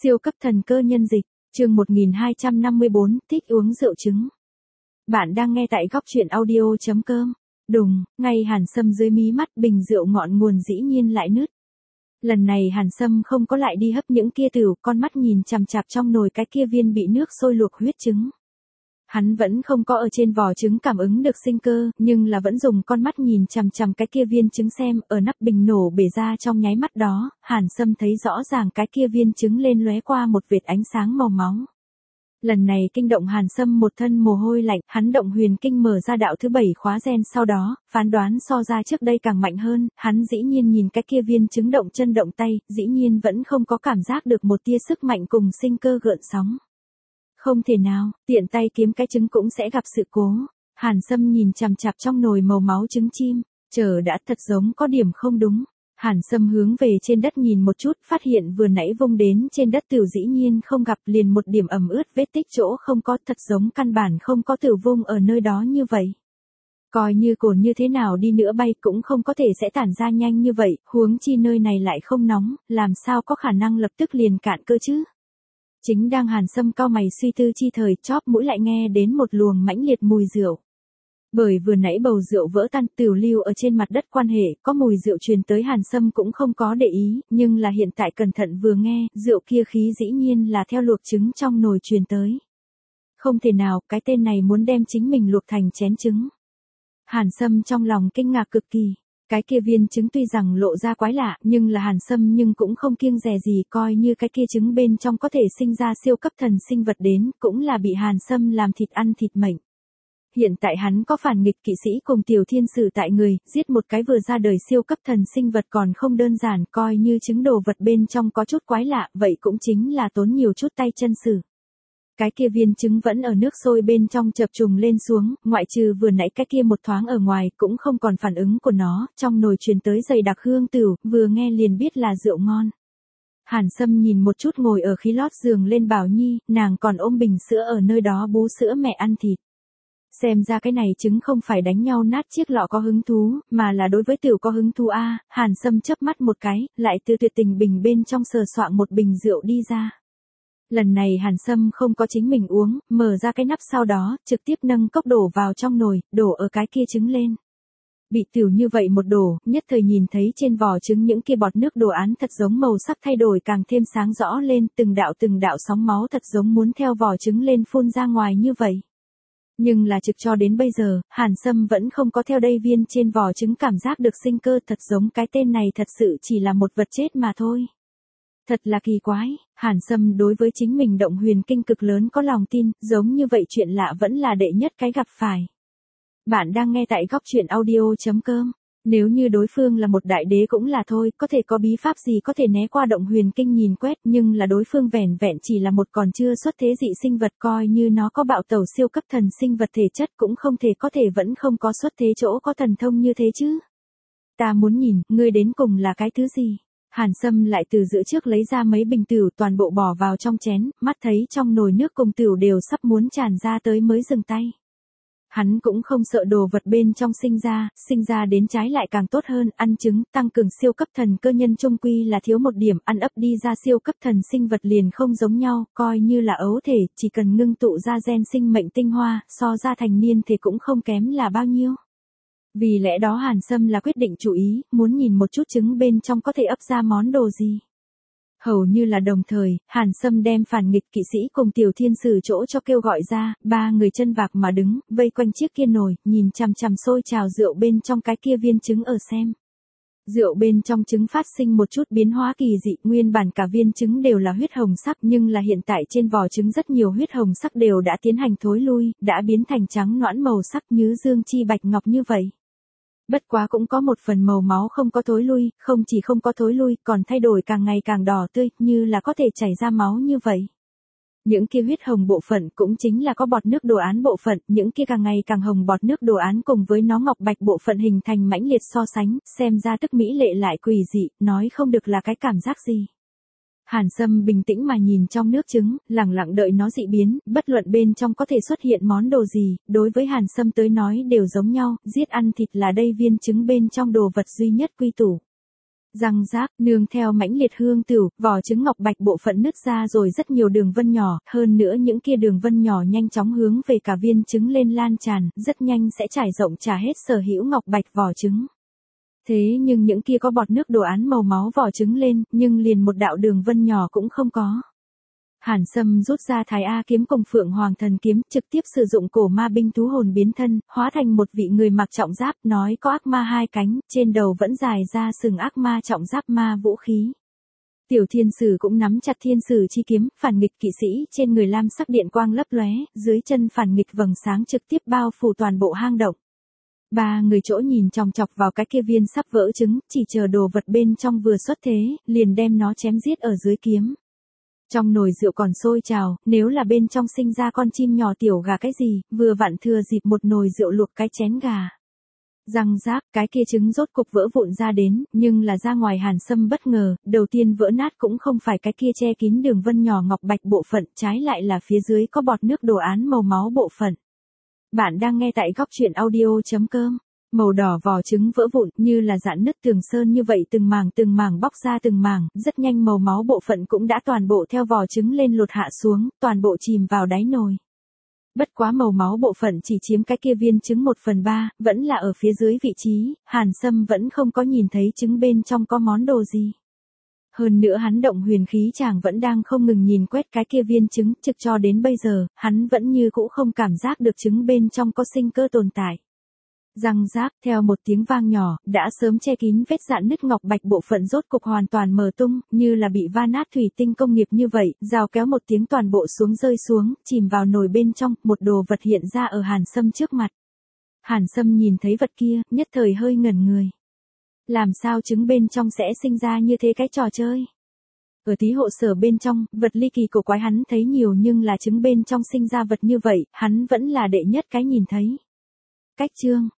Siêu cấp thần cơ nhân dịch, chương 1254, thích uống rượu trứng. Bạn đang nghe tại góc truyện audio.com. Đùng, ngay Hàn Sâm dưới mí mắt bình rượu ngọn nguồn dĩ nhiên lại nứt. Lần này Hàn Sâm không có lại đi hấp những kia tửu, con mắt nhìn chằm chằm trong nồi cái kia viên bị nước sôi luộc huyết trứng. Hắn vẫn không có ở trên vỏ trứng cảm ứng được sinh cơ, nhưng là vẫn dùng con mắt nhìn chằm chằm cái kia viên trứng xem, ở nắp bình nổ bể ra trong nháy mắt đó, Hàn Sâm thấy rõ ràng cái kia viên trứng lên lóe qua một vệt ánh sáng màu máu. Lần này kinh động Hàn Sâm một thân mồ hôi lạnh, hắn động huyền kinh mở ra đạo thứ 7 khóa gen, sau đó, phán đoán so ra trước đây càng mạnh hơn, hắn dĩ nhiên nhìn cái kia viên trứng động chân động tay, dĩ nhiên vẫn không có cảm giác được một tia sức mạnh cùng sinh cơ gợn sóng. Không thể nào, tiện tay kiếm cái trứng cũng sẽ gặp sự cố. Hàn Sâm nhìn chằm chằm trong nồi màu máu trứng chim, chờ đã thật giống có điểm không đúng. Hàn Sâm hướng về trên đất nhìn một chút, phát hiện vừa nãy vung đến trên đất tửu dĩ nhiên không gặp, liền một điểm ẩm ướt vết tích chỗ không có, thật giống căn bản không có tửu vung ở nơi đó như vậy. Coi như cồn như thế nào đi nữa bay cũng không có thể sẽ tản ra nhanh như vậy, huống chi nơi này lại không nóng, làm sao có khả năng lập tức liền cạn cơ chứ. Chính đang Hàn Sâm cau mày suy tư chi thời, chóp mũi lại nghe đến một luồng mãnh liệt mùi rượu. Bởi vừa nãy bầu rượu vỡ tan tửu lưu ở trên mặt đất quan hệ, có mùi rượu truyền tới Hàn Sâm cũng không có để ý, nhưng là hiện tại cẩn thận vừa nghe, rượu kia khí dĩ nhiên là theo luộc trứng trong nồi truyền tới. Không thể nào, cái tên này muốn đem chính mình luộc thành chén trứng. Hàn Sâm trong lòng kinh ngạc cực kỳ. Cái kia viên trứng tuy rằng lộ ra quái lạ, nhưng là Hàn Sâm nhưng cũng không kiêng dè gì, coi như cái kia trứng bên trong có thể sinh ra siêu cấp thần sinh vật đến, cũng là bị Hàn Sâm làm thịt ăn thịt mệnh. Hiện tại hắn có phản nghịch kỵ sĩ cùng tiểu thiên sử tại người, giết một cái vừa ra đời siêu cấp thần sinh vật còn không đơn giản, coi như trứng đồ vật bên trong có chút quái lạ, vậy cũng chính là tốn nhiều chút tay chân sử. Cái kia viên trứng vẫn ở nước sôi bên trong chập trùng lên xuống, ngoại trừ vừa nãy cái kia một thoáng ở ngoài, cũng không còn phản ứng của nó, trong nồi truyền tới dày đặc hương tửu, vừa nghe liền biết là rượu ngon. Hàn Sâm nhìn một chút ngồi ở khí lót giường lên Bảo Nhi, nàng còn ôm bình sữa ở nơi đó bú sữa mẹ ăn thịt. Xem ra cái này trứng không phải đánh nhau nát chiếc lọ có hứng thú, mà là đối với tửu có hứng thú a. Hàn Sâm chớp mắt một cái, lại từ tuyệt tình bình bên trong sờ soạng một bình rượu đi ra. Lần này Hàn Sâm không có chính mình uống, mở ra cái nắp sau đó, trực tiếp nâng cốc đổ vào trong nồi, đổ ở cái kia trứng lên. Bị tửu như vậy một đổ, nhất thời nhìn thấy trên vỏ trứng những kia bọt nước đồ án thật giống màu sắc thay đổi càng thêm sáng rõ lên, từng đạo sóng máu thật giống muốn theo vỏ trứng lên phun ra ngoài như vậy. Nhưng là trực cho đến bây giờ, Hàn Sâm vẫn không có theo đây viên trên vỏ trứng cảm giác được sinh cơ, thật giống cái tên này thật sự chỉ là một vật chết mà thôi. Thật là kỳ quái, Hàn Sâm đối với chính mình động huyền kinh cực lớn có lòng tin, giống như vậy chuyện lạ vẫn là đệ nhất cái gặp phải. Bạn đang nghe tại góc truyện audio.com. Nếu như đối phương là một đại đế cũng là thôi, có thể có bí pháp gì có thể né qua động huyền kinh nhìn quét, nhưng là đối phương vẻn vẹn chỉ là một còn chưa xuất thế dị sinh vật, coi như nó có bạo tẩu siêu cấp thần sinh vật thể chất cũng không thể có thể vẫn không có xuất thế chỗ có thần thông như thế chứ. Ta muốn nhìn, ngươi đến cùng là cái thứ gì? Hàn Sâm lại từ giữa trước lấy ra mấy bình tửu toàn bộ bỏ vào trong chén, mắt thấy trong nồi nước cùng tửu đều sắp muốn tràn ra tới mới dừng tay. Hắn cũng không sợ đồ vật bên trong sinh ra đến trái lại càng tốt hơn, ăn trứng, tăng cường siêu cấp thần cơ nhân chung quy là thiếu một điểm, ăn ấp đi ra siêu cấp thần sinh vật liền không giống nhau, coi như là ấu thể, chỉ cần ngưng tụ ra gen sinh mệnh tinh hoa, so ra thành niên thì cũng không kém là bao nhiêu. Vì lẽ đó Hàn Sâm là quyết định chú ý, muốn nhìn một chút trứng bên trong có thể ấp ra món đồ gì. Hầu như là đồng thời, Hàn Sâm đem phản nghịch kỵ sĩ cùng tiểu thiên sử chỗ cho kêu gọi ra, ba người chân vạc mà đứng, vây quanh chiếc kia nồi, nhìn chằm chằm sôi trào rượu bên trong cái kia viên trứng ở xem. Rượu bên trong trứng phát sinh một chút biến hóa kỳ dị, nguyên bản cả viên trứng đều là huyết hồng sắc, nhưng là hiện tại trên vỏ trứng rất nhiều huyết hồng sắc đều đã tiến hành thối lui, đã biến thành trắng nõn màu sắc như dương chi bạch ngọc như vậy. Bất quá cũng có một phần màu máu không có thối lui, không chỉ không có thối lui, còn thay đổi càng ngày càng đỏ tươi, như là có thể chảy ra máu như vậy. Những kia huyết hồng bộ phận cũng chính là có bọt nước đồ án bộ phận, những kia càng ngày càng hồng bọt nước đồ án cùng với nó ngọc bạch bộ phận hình thành mãnh liệt so sánh, xem ra tức mỹ lệ lại quỷ dị, nói không được là cái cảm giác gì. Hàn Sâm bình tĩnh mà nhìn trong nước trứng, lẳng lặng đợi nó dị biến, bất luận bên trong có thể xuất hiện món đồ gì, đối với Hàn Sâm tới nói đều giống nhau, giết ăn thịt là đây viên trứng bên trong đồ vật duy nhất quy tủ. Răng rác, nương theo mãnh liệt hương tửu, vỏ trứng ngọc bạch bộ phận nứt ra rồi rất nhiều đường vân nhỏ, hơn nữa những kia đường vân nhỏ nhanh chóng hướng về cả viên trứng lên lan tràn, rất nhanh sẽ trải rộng trả hết sở hữu ngọc bạch vỏ trứng. Thế nhưng những kia có bọt nước đồ án màu máu vỏ trứng lên, nhưng liền một đạo đường vân nhỏ cũng không có. Hàn Sâm rút ra Thái A kiếm cùng Phượng Hoàng Thần kiếm, trực tiếp sử dụng cổ ma binh thú hồn biến thân, hóa thành một vị người mặc trọng giáp, nói có ác ma hai cánh, trên đầu vẫn dài ra sừng ác ma trọng giáp ma vũ khí. Tiểu thiên sử cũng nắm chặt thiên sử chi kiếm, phản nghịch kỵ sĩ, trên người lam sắc điện quang lấp lóe, dưới chân phản nghịch vầng sáng trực tiếp bao phủ toàn bộ hang động. Ba người chỗ nhìn chòng chọc vào cái kia viên sắp vỡ trứng, chỉ chờ đồ vật bên trong vừa xuất thế, liền đem nó chém giết ở dưới kiếm. Trong nồi rượu còn sôi trào, nếu là bên trong sinh ra con chim nhỏ tiểu gà cái gì, vừa vặn thừa dịp một nồi rượu luộc cái chén gà. Răng rác, cái kia trứng rốt cục vỡ vụn ra đến, nhưng là ra ngoài Hàn Sâm bất ngờ, đầu tiên vỡ nát cũng không phải cái kia che kín đường vân nhỏ ngọc bạch bộ phận, trái lại là phía dưới có bọt nước đồ án màu máu bộ phận. Bạn đang nghe tại góc truyện audio.com. Màu đỏ vỏ trứng vỡ vụn như là dạn nứt tường sơn như vậy từng mảng bóc ra từng mảng, rất nhanh màu máu bộ phận cũng đã toàn bộ theo vỏ trứng lên lột hạ xuống, toàn bộ chìm vào đáy nồi. Bất quá màu máu bộ phận chỉ chiếm cái kia viên trứng 1/3, vẫn là ở phía dưới vị trí, Hàn Sâm vẫn không có nhìn thấy trứng bên trong có món đồ gì. Hơn nữa hắn động huyền khí chàng vẫn đang không ngừng nhìn quét cái kia viên trứng, trực cho đến bây giờ, hắn vẫn như cũ không cảm giác được trứng bên trong có sinh cơ tồn tại. Răng rác, theo một tiếng vang nhỏ, đã sớm che kín vết dạn nứt ngọc bạch bộ phận rốt cục hoàn toàn mở tung, như là bị va nát thủy tinh công nghiệp như vậy, rào kéo một tiếng toàn bộ rơi xuống, chìm vào nồi bên trong, một đồ vật hiện ra ở Hàn Sâm trước mặt. Hàn Sâm nhìn thấy vật kia, nhất thời hơi ngẩn người. Làm sao trứng bên trong sẽ sinh ra như thế cái trò chơi? Ở tí hộ sở bên trong, vật ly kỳ cổ quái hắn thấy nhiều nhưng là trứng bên trong sinh ra vật như vậy, hắn vẫn là đệ nhất cái nhìn thấy. Cách chương